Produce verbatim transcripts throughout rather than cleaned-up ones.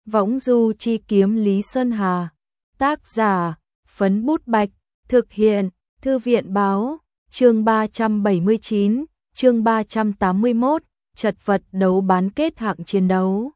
Võng du chi kiếm Lý Sơn Hà. Tác giả, Phấn Bút Bạch. Thực hiện, Thư viện báo. Chương ba trăm bảy mươi chín, chương ba trăm tám mươi mốt, chật vật đấu bán kết hạng chiến đấu.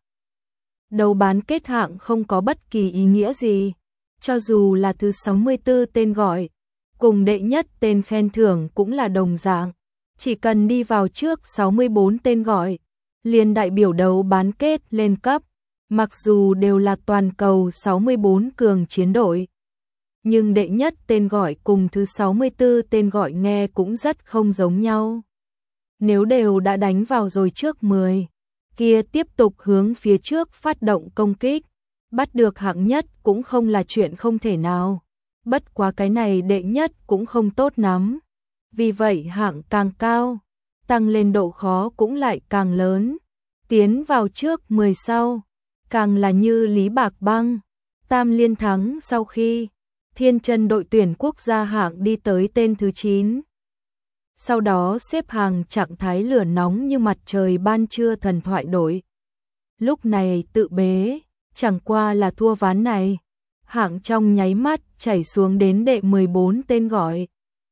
Đấu bán kết hạng không có bất kỳ ý nghĩa gì, cho dù là thứ sáu mươi tư tên gọi, cùng đệ nhất tên khen thưởng cũng là đồng dạng, chỉ cần đi vào trước sáu mươi bốn tên gọi, liền đại biểu đấu bán kết lên cấp, mặc dù đều là toàn cầu sáu mươi bốn cường chiến đội. Nhưng đệ nhất tên gọi cùng thứ sáu mươi tư tên gọi nghe cũng rất không giống nhau. Nếu đều đã đánh vào rồi trước mười, kia tiếp tục hướng phía trước phát động công kích, bắt được hạng nhất cũng không là chuyện không thể nào. Bất quá cái này đệ nhất cũng không tốt lắm. Vì vậy hạng càng cao, tăng lên độ khó cũng lại càng lớn. Tiến vào trước mười sau, càng là như Lý Bạc Băng, Tam liên thắng sau khi Thiên Chân đội tuyển quốc gia hạng đi tới tên thứ chín. Sau đó xếp hàng trạng thái lửa nóng như mặt trời ban trưa thần thoại đội. Lúc này tự bế, chẳng qua là thua ván này. Hạng trong nháy mắt chảy xuống đến đệ mười bốn tên gọi.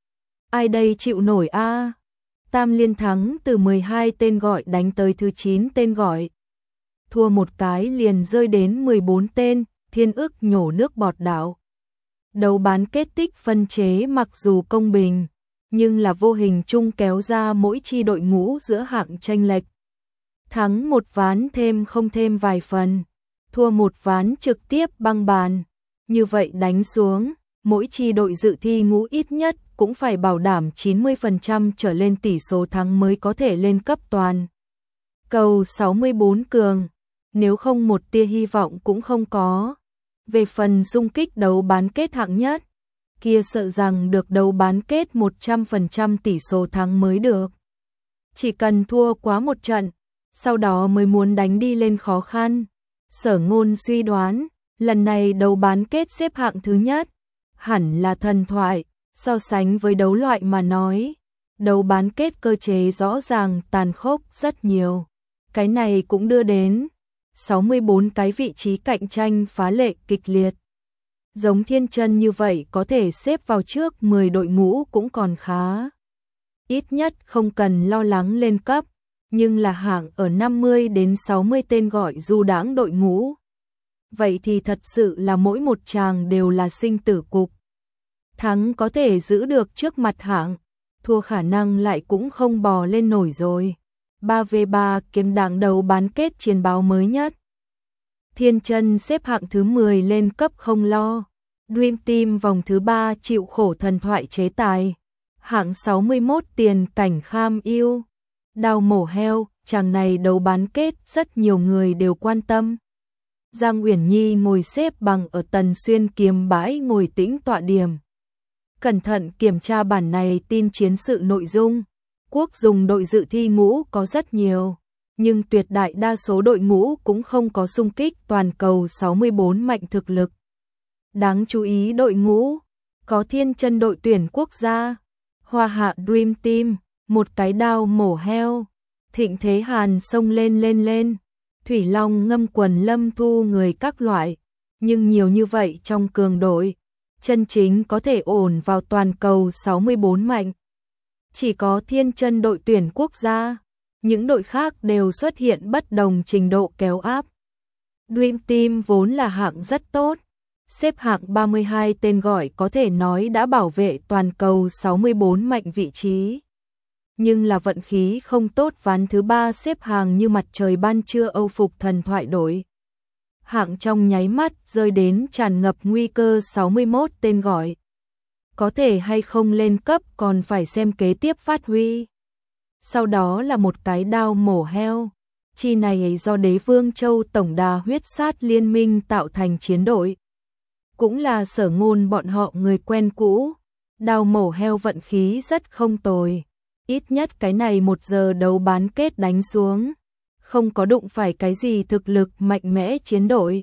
Ai đây chịu nổi a? À? Tam liên thắng từ mười hai tên gọi đánh tới thứ chín tên gọi. Thua một cái liền rơi đến mười bốn tên, Thiên Ức nhổ nước bọt đảo. Đấu bán kết tích phân chế mặc dù công bình, nhưng là vô hình chung kéo ra mỗi chi đội ngũ giữa hạng chênh lệch. Thắng một ván thêm không thêm vài phần, thua một ván trực tiếp băng bàn. Như vậy đánh xuống, mỗi chi đội dự thi ngũ ít nhất cũng phải bảo đảm chín mươi phần trăm trở lên tỷ số thắng mới có thể lên cấp toàn cầu sáu mươi bốn cường, nếu không một tia hy vọng cũng không có. Về phần xung kích đấu bán kết hạng nhất, kia sợ rằng được đấu bán kết một trăm phần trăm tỷ số thắng mới được. Chỉ cần thua quá một trận, sau đó mới muốn đánh đi lên khó khăn. Sở Ngôn suy đoán, lần này đấu bán kết xếp hạng thứ nhất, hẳn là thần thoại, so sánh với đấu loại mà nói. Đấu bán kết cơ chế rõ ràng tàn khốc rất nhiều. Cái này cũng đưa đến sáu mươi bốn cái vị trí cạnh tranh phá lệ kịch liệt. Giống Thiên Chân như vậy có thể xếp vào trước mười đội ngũ cũng còn khá. Ít nhất không cần lo lắng lên cấp, nhưng là hạng ở năm mươi đến sáu mươi tên gọi du đãng đội ngũ. Vậy thì thật sự là mỗi một chàng đều là sinh tử cục. Thắng có thể giữ được trước mặt hạng, thua khả năng lại cũng không bò lên nổi rồi. ba vs ba kiếm đảng đấu bán kết chiến báo mới nhất. Thiên Chân xếp hạng thứ mười lên cấp không lo. Dream Team vòng thứ ba chịu khổ thần thoại chế tài. Hạng sáu mươi mốt tiền cảnh Kham yêu. Đao mổ heo, chàng này đấu bán kết rất nhiều người đều quan tâm. Giang Uyển Nhi ngồi xếp bằng ở Tần Xuyên kiếm bãi ngồi tĩnh tọa điểm. Cẩn thận kiểm tra bản này tin chiến sự nội dung. Quốc dùng đội dự thi ngũ có rất nhiều, nhưng tuyệt đại đa số đội ngũ cũng không có xung kích toàn cầu sáu mươi bốn mạnh thực lực. Đáng chú ý đội ngũ, có Thiên Chân đội tuyển quốc gia, Hoa Hạ Dream Team, một cái đao mổ heo, Thịnh Thế Hàn xông lên lên lên, Thủy Long ngâm quần Lâm Thu người các loại, nhưng nhiều như vậy trong cường đội, chân chính có thể ổn vào toàn cầu sáu mươi bốn mạnh. Chỉ có Thiên Chân đội tuyển quốc gia, những đội khác đều xuất hiện bất đồng trình độ kéo áp. Dream Team vốn là hạng rất tốt, xếp hạng ba mươi hai tên gọi có thể nói đã bảo vệ toàn cầu sáu mươi bốn mạnh vị trí. Nhưng là vận khí không tốt, ván thứ ba xếp hàng như mặt trời ban trưa Âu phục thần thoại đội. Hạng trong nháy mắt rơi đến tràn ngập nguy cơ sáu mươi mốt tên gọi. Có thể hay không lên cấp còn phải xem kế tiếp phát huy. Sau đó là một cái đao mổ heo. Chi này ấy do Đế Vương Châu tổng đà huyết sát liên minh tạo thành chiến đội. Cũng là Sở Ngôn bọn họ người quen cũ. Đao mổ heo vận khí rất không tồi. Ít nhất cái này một giờ đấu bán kết đánh xuống, không có đụng phải cái gì thực lực mạnh mẽ chiến đội.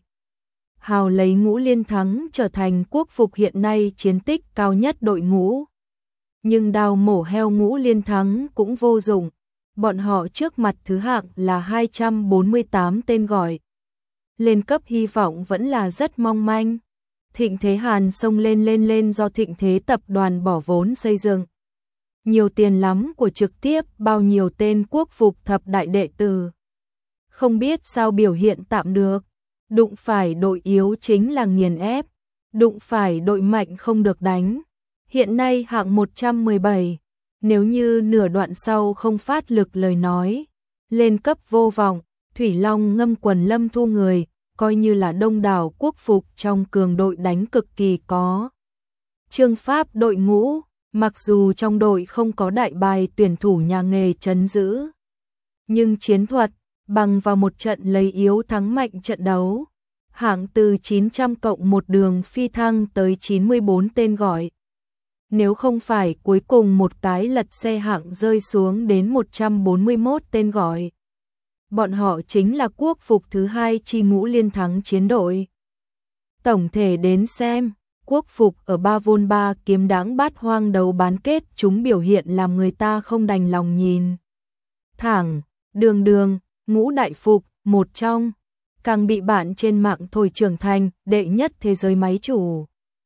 Hào lấy ngũ liên thắng trở thành quốc phục hiện nay chiến tích cao nhất đội ngũ. Nhưng đao mổ heo ngũ liên thắng cũng vô dụng, bọn họ trước mặt thứ hạng là hai trăm bốn mươi tám tên gọi. lên cấp hy vọng vẫn là rất mong manh. Thịnh Thế Hàn xông lên lên lên do Thịnh Thế tập đoàn bỏ vốn xây dựng. Nhiều tiền lắm của trực tiếp bao nhiêu tên quốc phục thập đại đệ tử. Không biết sao biểu hiện tạm được, đụng phải đội yếu chính là nghiền ép, đụng phải đội mạnh không được đánh. Hiện nay hạng một trăm mười bảy, nếu như nửa đoạn sau không phát lực lời nói, lên cấp vô vọng, Thủy Long ngâm quần lâm thu người, coi như là đông đảo quốc phục trong cường đội đánh cực kỳ có. Trương pháp đội ngũ, mặc dù trong đội không có đại bài tuyển thủ nhà nghề trấn giữ, nhưng chiến thuật, bằng vào một trận lấy yếu thắng mạnh trận đấu, hạng từ chín trăm cộng một đường phi thăng tới chín mươi bốn tên gọi. Nếu không phải cuối cùng một cái lật xe hạng rơi xuống đến một trăm bốn mươi mốt tên gọi, bọn họ chính là quốc phục thứ hai chi ngũ liên thắng chiến đội. Tổng thể đến xem, quốc phục ở ba vôn ba kiếm đáng bát hoang đấu bán kết chúng biểu hiện làm người ta không đành lòng nhìn. Thẳng, đường đường, ngũ đại phục, một trong, càng bị bạn trên mạng thổi trưởng thành, đệ nhất thế giới máy chủ.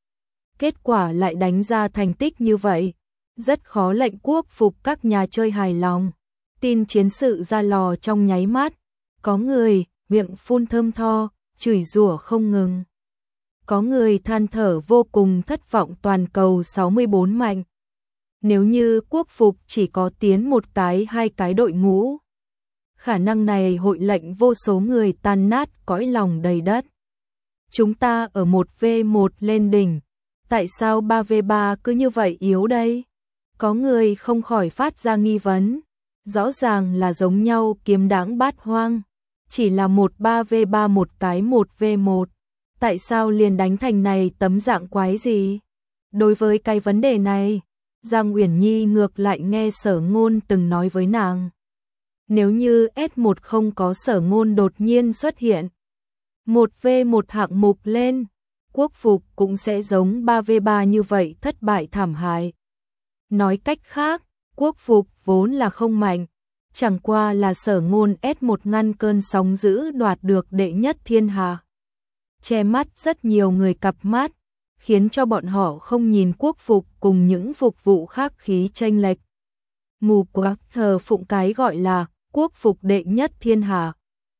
Kết quả lại đánh ra thành tích như vậy, rất khó lệnh quốc phục các nhà chơi hài lòng. Tin chiến sự ra lò trong nháy mắt, có người miệng phun thơm tho, chửi rủa không ngừng. Có người than thở vô cùng thất vọng toàn cầu sáu mươi bốn mạnh. Nếu như quốc phục chỉ có tiến một cái hai cái đội ngũ, khả năng này hội lệnh vô số người tan nát cõi lòng đầy đất. Chúng ta ở một vs một lên đỉnh, tại sao ba vs ba cứ như vậy yếu đây? Có người không khỏi phát ra nghi vấn. Rõ ràng là giống nhau kiếm đáng bát hoang, chỉ là một ba vs ba một cái một vs một, tại sao liền đánh thành này tấm dạng quái gì? Đối với cái vấn đề này, Giang Uyển Nhi ngược lại nghe Sở Ngôn từng nói với nàng. Nếu như S một không có Sở Ngôn đột nhiên xuất hiện, một vs một hạng mục lên, quốc phục cũng sẽ giống ba vs ba như vậy thất bại thảm hại. Nói cách khác, quốc phục vốn là không mạnh, chẳng qua là Sở Ngôn S một ngăn cơn sóng dữ đoạt được đệ nhất thiên hạ. Che mắt rất nhiều người cặp mắt, khiến cho bọn họ không nhìn quốc phục cùng những phục vụ khác khí chênh lệch. Mù quáng thờ phụng cái gọi là quốc phục đệ nhất thiên hạ.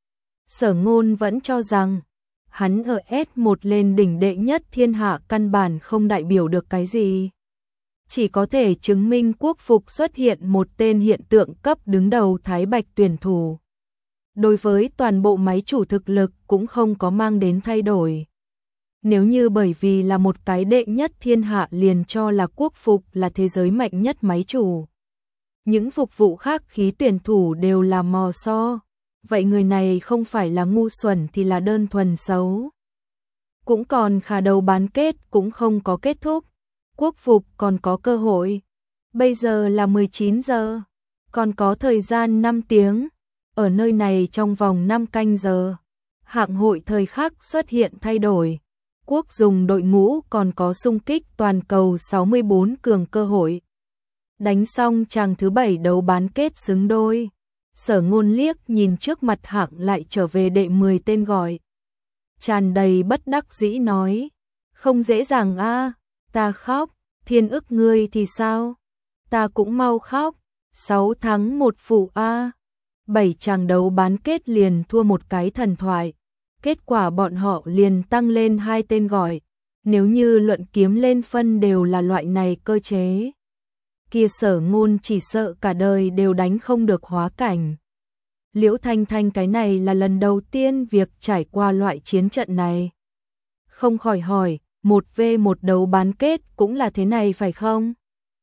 Sở Ngôn vẫn cho rằng, hắn ở S một lên đỉnh đệ nhất thiên hạ căn bản không đại biểu được cái gì. Chỉ có thể chứng minh quốc phục xuất hiện một tên hiện tượng cấp đứng đầu Thái Bạch tuyển thủ. Đối với toàn bộ máy chủ thực lực cũng không có mang đến thay đổi. Nếu như bởi vì là một cái đệ nhất thiên hạ liền cho là quốc phục là thế giới mạnh nhất máy chủ, những phục vụ khác khí tuyển thủ đều là mò so, vậy người này không phải là ngu xuẩn thì là đơn thuần xấu. Cũng còn khả đầu bán kết cũng không có kết thúc. Quốc phục còn có cơ hội. Bây giờ là mười chín giờ, còn có thời gian năm tiếng. Ở nơi này trong vòng năm canh giờ, hạng hội thời khắc xuất hiện thay đổi. Quốc dùng đội ngũ còn có xung kích toàn cầu sáu mươi bốn cường cơ hội. Đánh xong chàng thứ bảy đấu bán kết xứng đôi. Sở Ngôn liếc nhìn trước mặt hạng lại trở về đệ mười tên gọi. Tràn đầy bất đắc dĩ nói, không dễ dàng a. Ta khóc, Thiên Ức ngươi thì sao? Ta cũng mau khóc, sáu thắng một phụ a. bảy chàng đấu bán kết liền thua một cái thần thoại. Kết quả bọn họ liền tăng lên hai tên gọi. Nếu như luận kiếm lên phân đều là loại này cơ chế, kia Sở Ngôn chỉ sợ cả đời đều đánh không được hóa cảnh. Liễu Thanh Thanh cái này là lần đầu tiên việc trải qua loại chiến trận này. Không khỏi hỏi, một vs một đấu bán kết cũng là thế này phải không?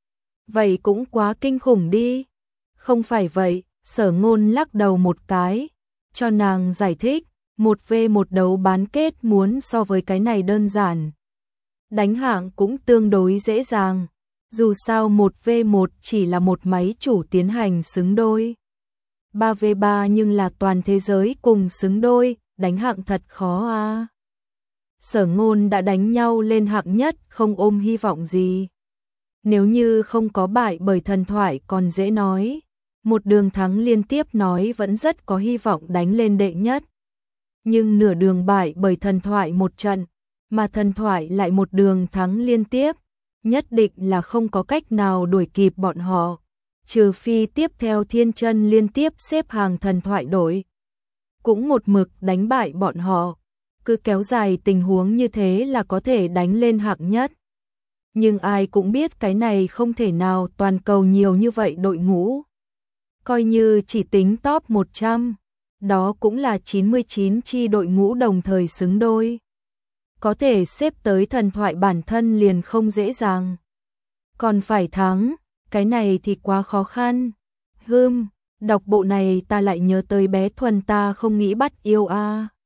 Vậy cũng quá kinh khủng đi. Không phải vậy, Sở Ngôn lắc đầu một cái, cho nàng giải thích, một vs một đấu bán kết muốn so với cái này đơn giản. Đánh hạng cũng tương đối dễ dàng, dù sao một vs một chỉ là một máy chủ tiến hành xứng đôi. ba vs ba nhưng là toàn thế giới cùng xứng đôi, đánh hạng thật khó à. Sở Ngôn đã đánh nhau lên hạng nhất không ôm hy vọng gì. Nếu như không có bại bởi thần thoại còn dễ nói, một đường thắng liên tiếp nói vẫn rất có hy vọng đánh lên đệ nhất. nhưng nửa đường bại bởi thần thoại một trận, mà thần thoại lại một đường thắng liên tiếp, nhất định là không có cách nào đuổi kịp bọn họ, trừ phi tiếp theo thiên chân liên tiếp xếp hàng thần thoại đổi. Cũng một mực đánh bại bọn họ, cứ kéo dài tình huống như thế là có thể đánh lên hạng nhất. Nhưng ai cũng biết cái này không thể nào, toàn cầu nhiều như vậy đội ngũ. Coi như chỉ tính top một trăm, đó cũng là chín mươi chín chi đội ngũ đồng thời xứng đôi. Có thể xếp tới thần thoại bản thân liền không dễ dàng. Còn phải thắng, cái này thì quá khó khăn. Hừm, đọc bộ này ta lại nhớ tới bé Thuần ta không nghĩ bắt yêu a.